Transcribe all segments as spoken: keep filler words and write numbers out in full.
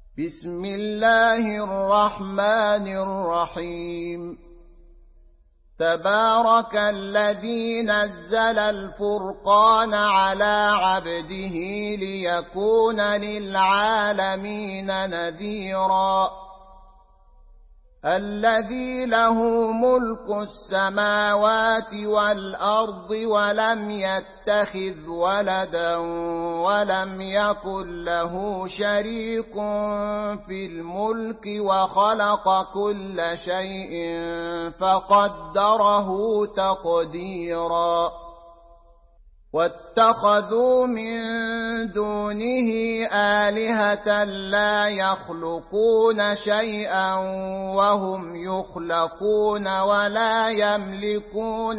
بسم الله الرحمن الرحيم تبارك الذي نزل الفرقان على عبده ليكون للعالمين نذيرا الذي له ملك السماوات والأرض ولم يتخذ ولدا ولم يكن له شريك في الملك وخلق كل شيء فقدره تقديرا واتخذوا من دونه آلهة لا يخلقون شيئا وهم يخلقون ولا يملكون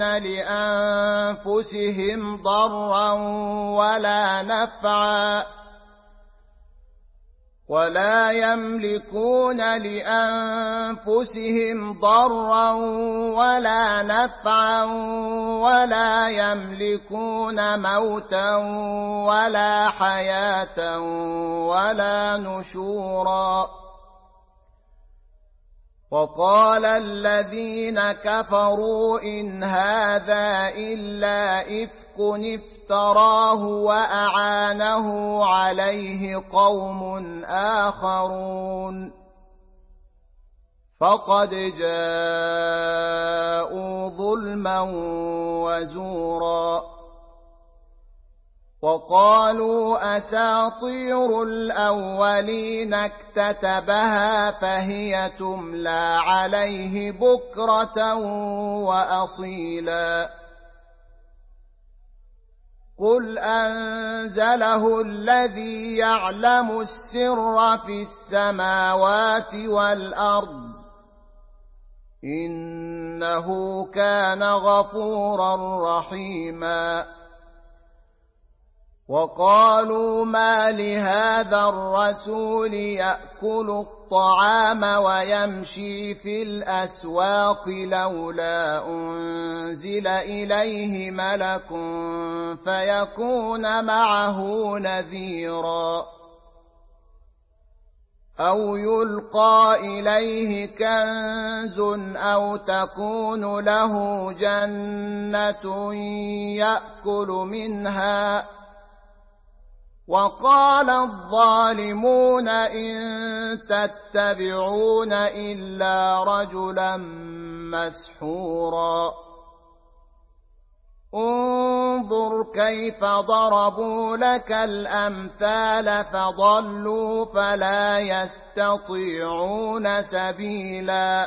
لأنفسهم ضرا ولا نفعا ولا يملكون لأنفسهم ضرا ولا نفعا ولا يملكون موتا ولا حياة ولا نشورا وقال الذين كفروا إن هذا إلا إفك افتراه وأعانه عليه قوم آخرون فقد جاءوا ظلما وزورا وقالوا أساطير الأولين اكتتبها فهي تملى عليه بكرة وأصيلا قل أنزله الذي يعلم السر في السماوات والأرض إنه كان غفورا رحيما وقالوا ما لهذا الرسول يأكل الطعام ويمشي في الأسواق لولا أنزل إليه ملك فيكون معه نذيرا أو يلقى إليه كنز أو تكون له جنة يأكل منها وقال الظالمون إن تتبعون إلا رجلا مسحورا انظر كيف ضربوا لك الأمثال فضلوا فلا يستطيعون سبيلا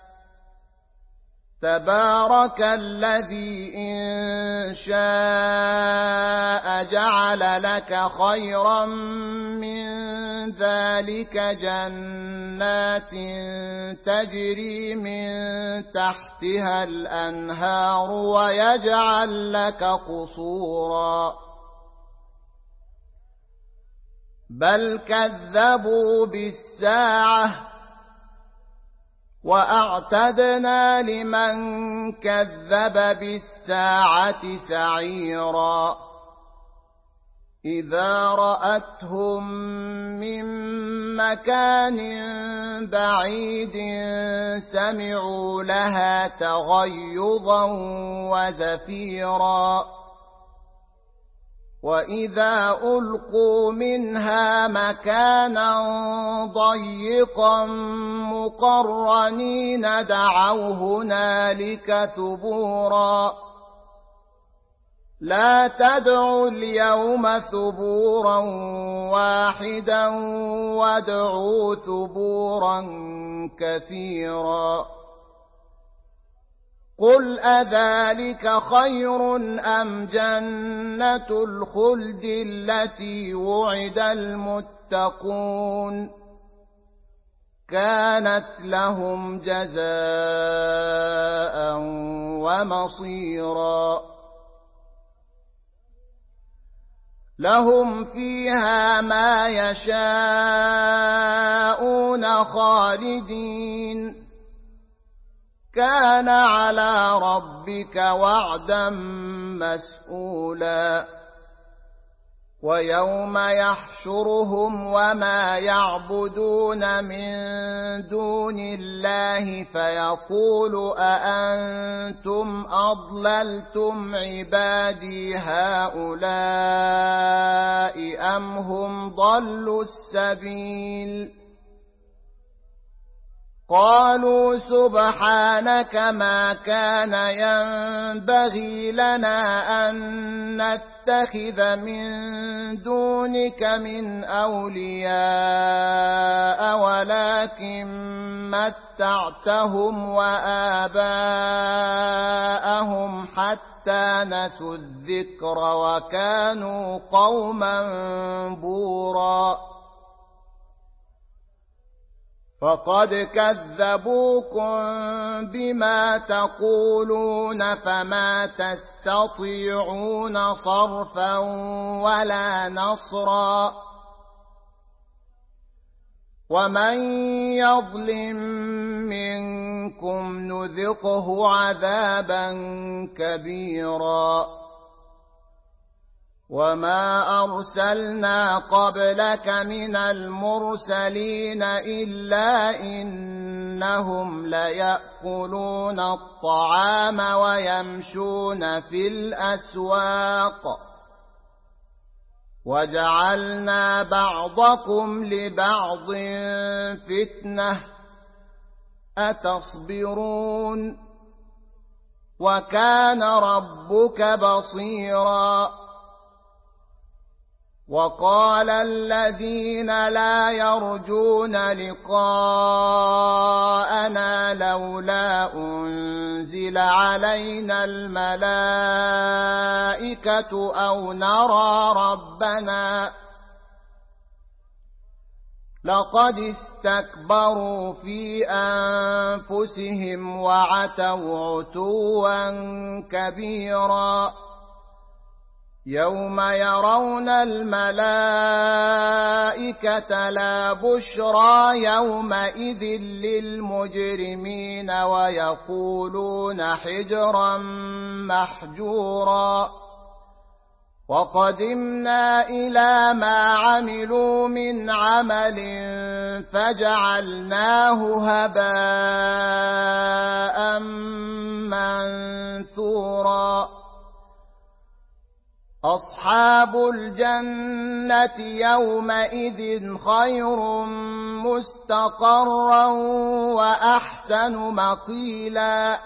تبارك الذي إن شاء جعل لك خيرا من ذلك جنات تجري من تحتها الأنهار ويجعل لك قصورا بل كذبوا بالساعة وأعتدنا لمن كذب بالساعة سعيرا إذا رأتهم من مكان بعيد سمعوا لها تغيظا وزفيرا وإذا ألقوا منها مكانا ضيقا مقرنين دعوا هنالك ثبورا لا تدعوا اليوم ثبورا واحدا وادعوا ثبورا كثيرا قل أذلك خير أم جنة الخلد التي وعد المتقون كانت لهم جزاء ومصيرا لهم فيها ما يشاءون خالدين كان على ربك وعدا مسئولا ويوم يحشرهم وما يعبدون من دون الله فيقول أأنتم أضللتم عبادي هؤلاء أم هم ضلوا السبيل قالوا سبحانك ما كان ينبغي لنا أن نتخذ من دونك من أولياء ولكن متعتهم وآباءهم حتى نسوا الذكر وكانوا قوما بورا فقد كذبوكم بما تقولون فما تستطيعون صرفا ولا نصرا ومن يظلم منكم نذقه عذابا كبيرا وما أرسلنا قبلك من المرسلين إلا إنهم ليأكلون الطعام ويمشون في الأسواق وجعلنا بعضكم لبعض فتنة أتصبرون وكان ربك بصيرا وقال الذين لا يرجون لقاءنا لولا أنزل علينا الملائكة أو نرى ربنا لقد استكبروا في أنفسهم وعتوا عتوا كبيرا يوم يرون الملائكة لا بشرى يومئذ للمجرمين ويقولون حجرا محجورا وقدمنا إلى ما عملوا من عمل فجعلناه هباء منثورا أصحاب الجنة يومئذ خير مستقرا وأحسن مقيلا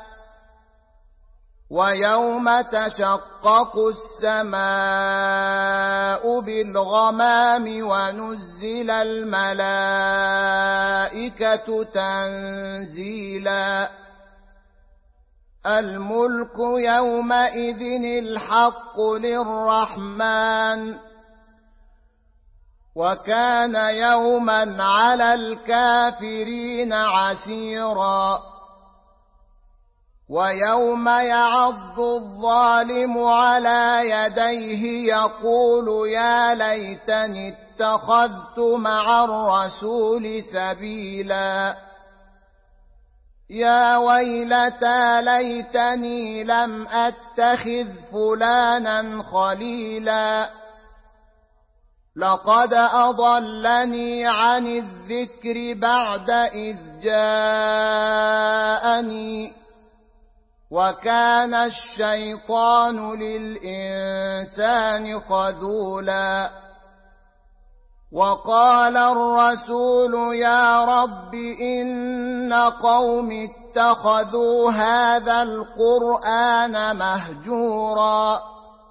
ويوم تشقق السماء بالغمام ونزل الملائكة تنزيلا الملك يومئذ الحق للرحمن وكان يوما على الكافرين عسيرا ويوم يعض الظالم على يديه يقول يا ليتني اتخذت مع الرسول سبيلا يا ويلتى ليتني لم أتخذ فلانا خليلا لقد أضلني عن الذكر بعد إذ جاءني وكان الشيطان للإنسان خذولا وقال الرسول يا رب إن قوم اتخذوا هذا القرآن مهجورا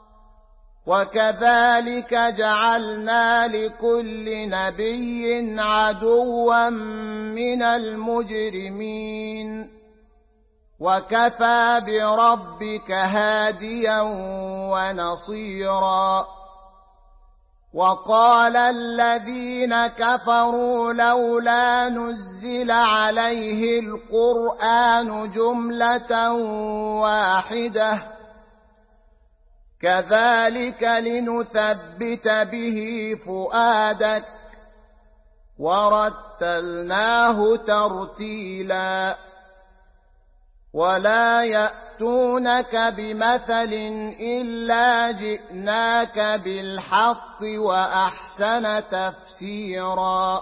وكذلك جعلنا لكل نبي عدوا من المجرمين وكفى بربك هاديا ونصيرا وقال الذين كفروا لولا نزل عليه القرآن جملة واحدة كذلك لنثبت به فؤادك ورتلناه ترتيلا ولا يأتونك بمثل إلا جئناك بالحق وأحسن تفسيرا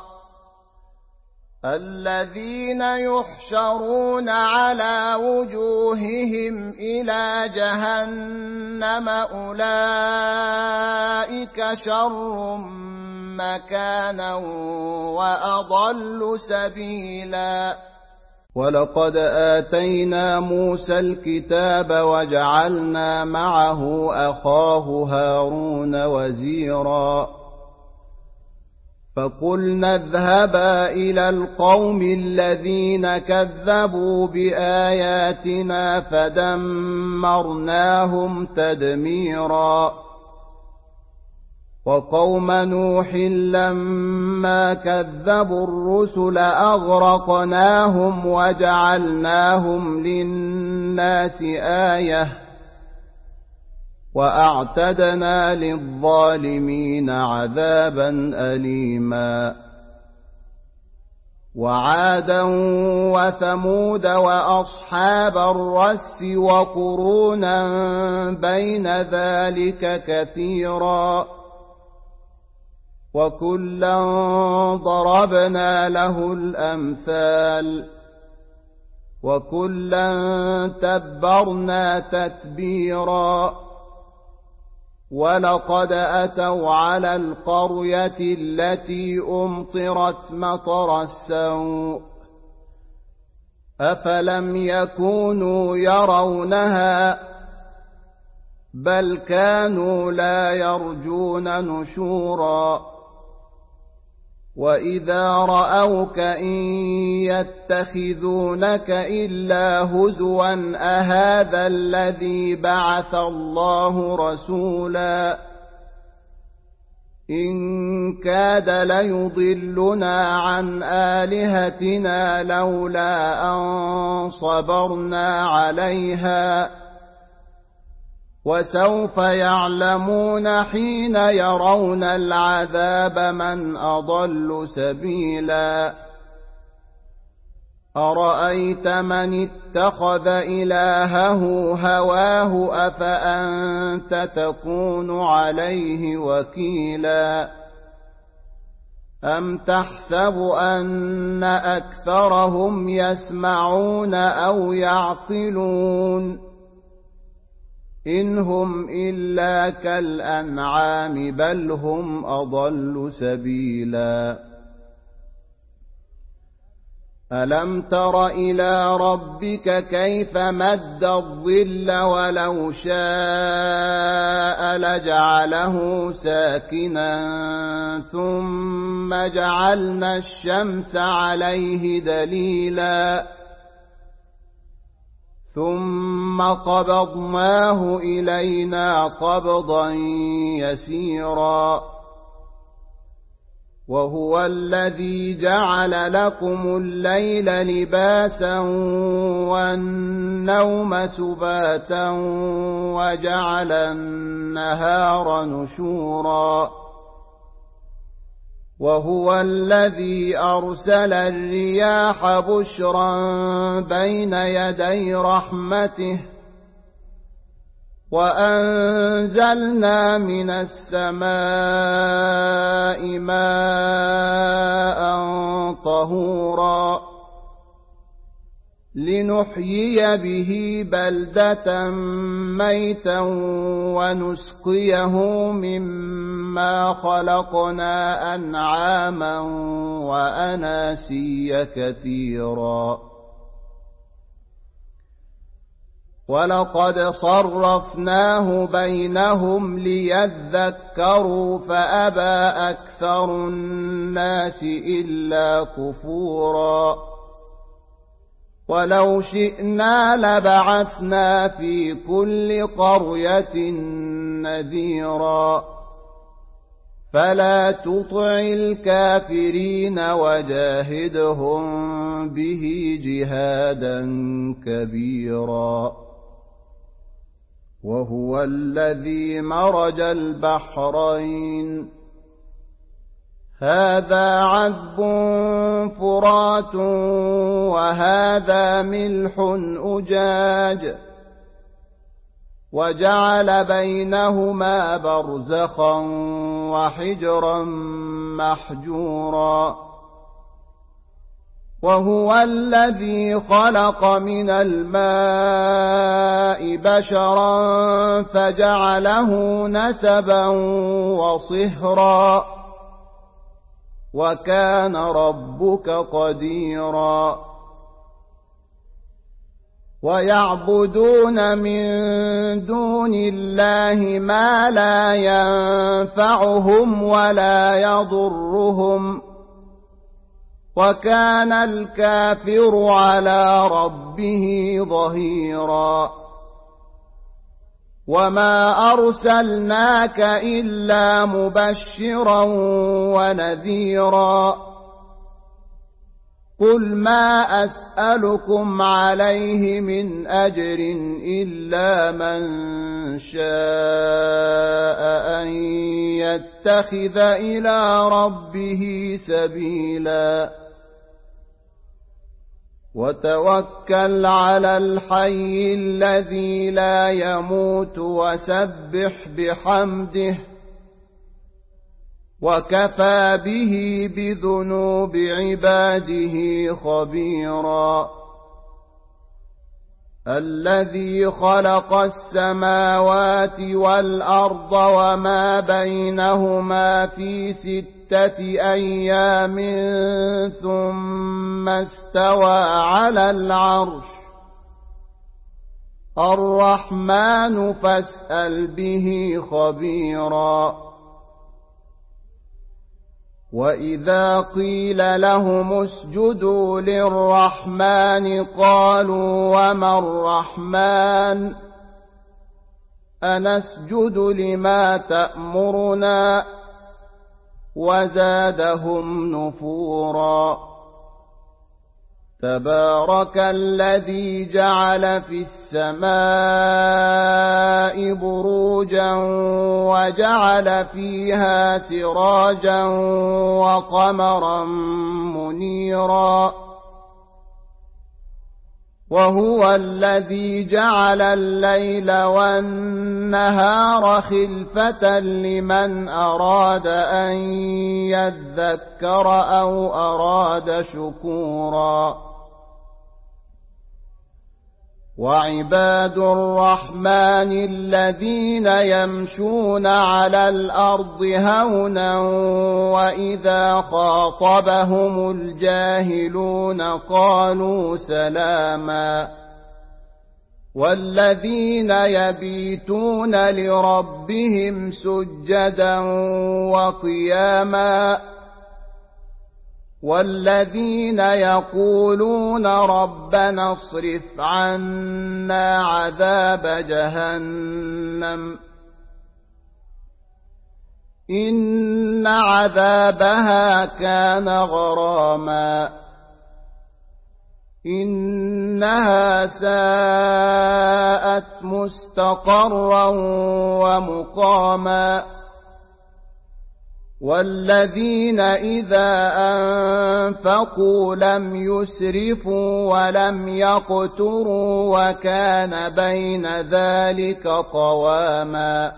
الذين يحشرون على وجوههم إلى جهنم أولئك شر مكانا وأضل سبيلا ولقد آتينا موسى الكتاب وجعلنا معه أخاه هارون وزيرا فقلنا اذهبا إلى القوم الذين كذبوا بآياتنا فدمرناهم تدميرا وقوم نوح لما كذبوا الرسل أغرقناهم وجعلناهم للناس آية وأعتدنا للظالمين عذابا أليما وعادا وثمود وأصحاب الرس وقرونا بين ذلك كثيرا وكلا ضربنا له الأمثال وكلا تبرنا تتبيرا ولقد أتوا على القرية التي أمطرت مطر السوء أفلم يكونوا يرونها بل كانوا لا يرجون نشورا وإذا رأوك إن يتخذونك إلا هزوا أهذا الذي بعث الله رسولا إن كاد ليضلنا عن آلهتنا لولا أن صبرنا عليها وسوف يعلمون حين يرون العذاب من أضل سبيلا أرأيت من اتخذ إلهه هواه أفأنت تكون عليه وكيلا أم تحسب أن أكثرهم يسمعون أو يعقلون إن هم إلا كالأنعام بل هم أضل سبيلا ألم تر إلى ربك كيف مد الظل ولو شاء لجعله ساكنا ثم جعلنا الشمس عليه دليلا ثم قبضناه إلينا قبضا يسيرا وهو الذي جعل لكم الليل لباسا والنوم سباتا وجعل النهار نشورا وهو الذي أرسل الرياح بشرا بين يدي رحمته وأنزلنا من السماء ماء طهورا لنحيي به بلدة ميتا ونسقيه مما خلقنا أنعاما وأناسيا كثيرا ولقد صرفناه بينهم ليذكروا فأبى أكثر الناس إلا كفورا ولو شئنا لبعثنا في كل قرية نذيرا فلا تطع الكافرين وجاهدهم به جهادا كبيرا وهو الذي مرج البحرين هذا عذب فرات وهذا ملح أجاج وجعل بينهما برزخا وحجرا محجورا وهو الذي خلق من الماء بشرا فجعله نسبا وصهرا وكان ربك قديرا ويعبدون من دون الله ما لا ينفعهم ولا يضرهم وكان الكافر على ربه ظهيرا وما أرسلناك إلا مبشرا ونذيرا قل ما أسألكم عليه من أجر إلا من شاء أن يتخذ إلى ربه سبيلا وتوكل على الحي الذي لا يموت وسبح بحمده وكفى به بذنوب عباده خبيرا الذي خلق السماوات والأرض وما بينهما في ستة أيام ثم استوى على العرش الرحمن فاسأل به خبيرا وإذا قيل لهم اسجدوا للرحمن قالوا وما الرحمن أنسجد لما تأمرنا وزادهم نفورا تبارك الذي جعل في السماء بروجا وجعل فيها سراجا وقمرا منيرا وهو الذي جعل الليل والنهار خلفة لمن أراد أن يذكر أو أراد شكورا وعباد الرحمن الذين يمشون على الأرض هونا وإذا خاطبهم الجاهلون قالوا سلاما والذين يبيتون لربهم سجدا وقياما والذين يقولون ربنا اصرف عنا عذاب جهنم إن عذابها كان غراما إنها ساءت مستقرا ومقاما والذين إذا أنفقوا لم يسرفوا ولم يقتروا وكان بين ذلك قواما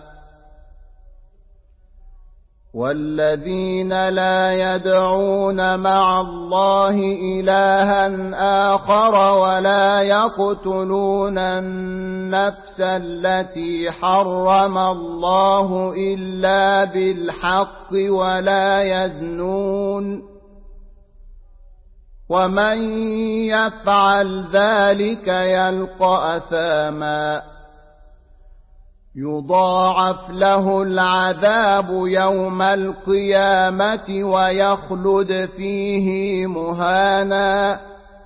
والذين لا يدعون مع الله إلها آخر ولا يقتلون النفس التي حرم الله إلا بالحق ولا يزنون ومن يفعل ذلك يلقى أثاما يضاعف له العذاب يوم القيامة ويخلد فيه مهانا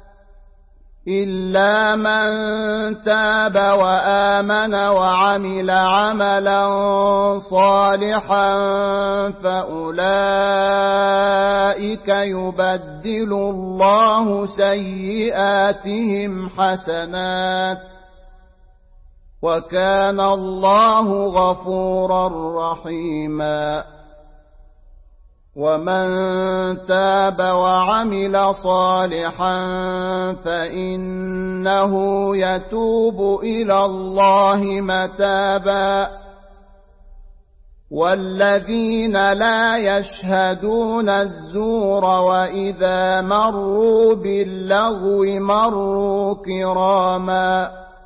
إلا من تاب وآمن وعمل عملا صالحا فأولئك يبدل الله سيئاتهم حسنات وكان الله غفورا رحيما ومن تاب وعمل صالحا فإنه يتوب إلى الله متابا والذين لا يشهدون الزور وإذا مروا باللغو مروا كراما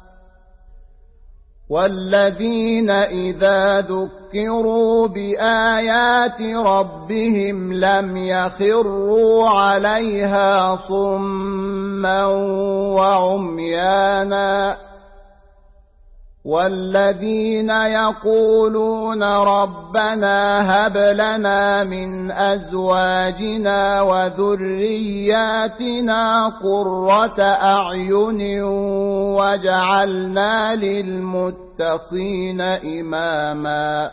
والذين إذا ذكروا بآيات ربهم لم يخروا عليها صما وعميانا والذين يقولون ربنا هب لنا من أزواجنا وذرياتنا قرة أعين واجعلنا للمتقين إماما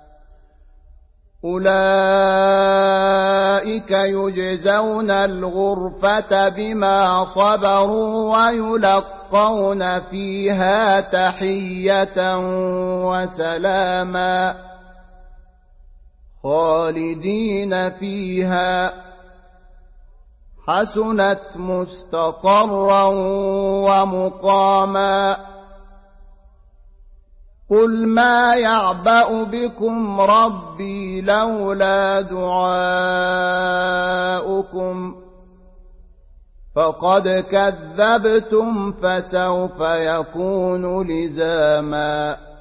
أولئك يجزون الغرفة بما صبروا ويلقون فيها تحية وسلاما خالدين فيها حسنت مستقرا ومقاما قل ما يعبأ بكم ربي لولا دعاؤكم فقد كذبتم فسوف يكون لزاما